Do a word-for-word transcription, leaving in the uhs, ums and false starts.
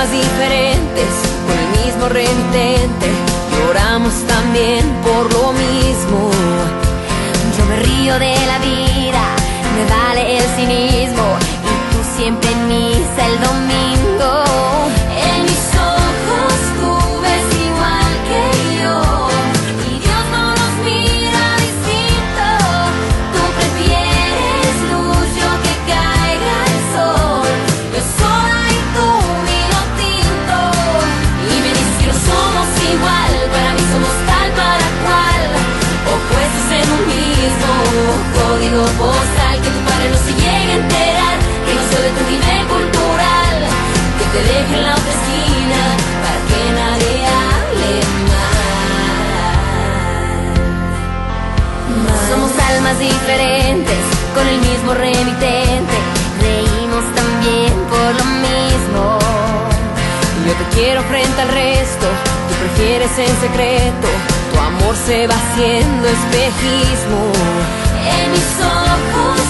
almas diferentes, con el mismo remitente, lloramos también por lo mismo. Yo me río de la vida, me vale el cinismo, y tú siempre en misa el domingo. En mis ojos tú ves igual que yo, y Dios no nos mira distinto. Tú prefieres luz, yo que caiga el sol, yo sola y tú vino tinto. Y me dices que no somos igual, para mí somos tal para cual, opuestos en un mismo código postal. Que tu padre no se llegue a enterar que no soy de tu nivel cultural, que te deje en la otra esquina para que nadie hable mal. Somos almas diferentes, con el mismo remitente, reímos también por lo mismo. Yo te quiero frente al resto, tú prefieres en secreto, tu amor se va haciendo espejismo. En mis ojos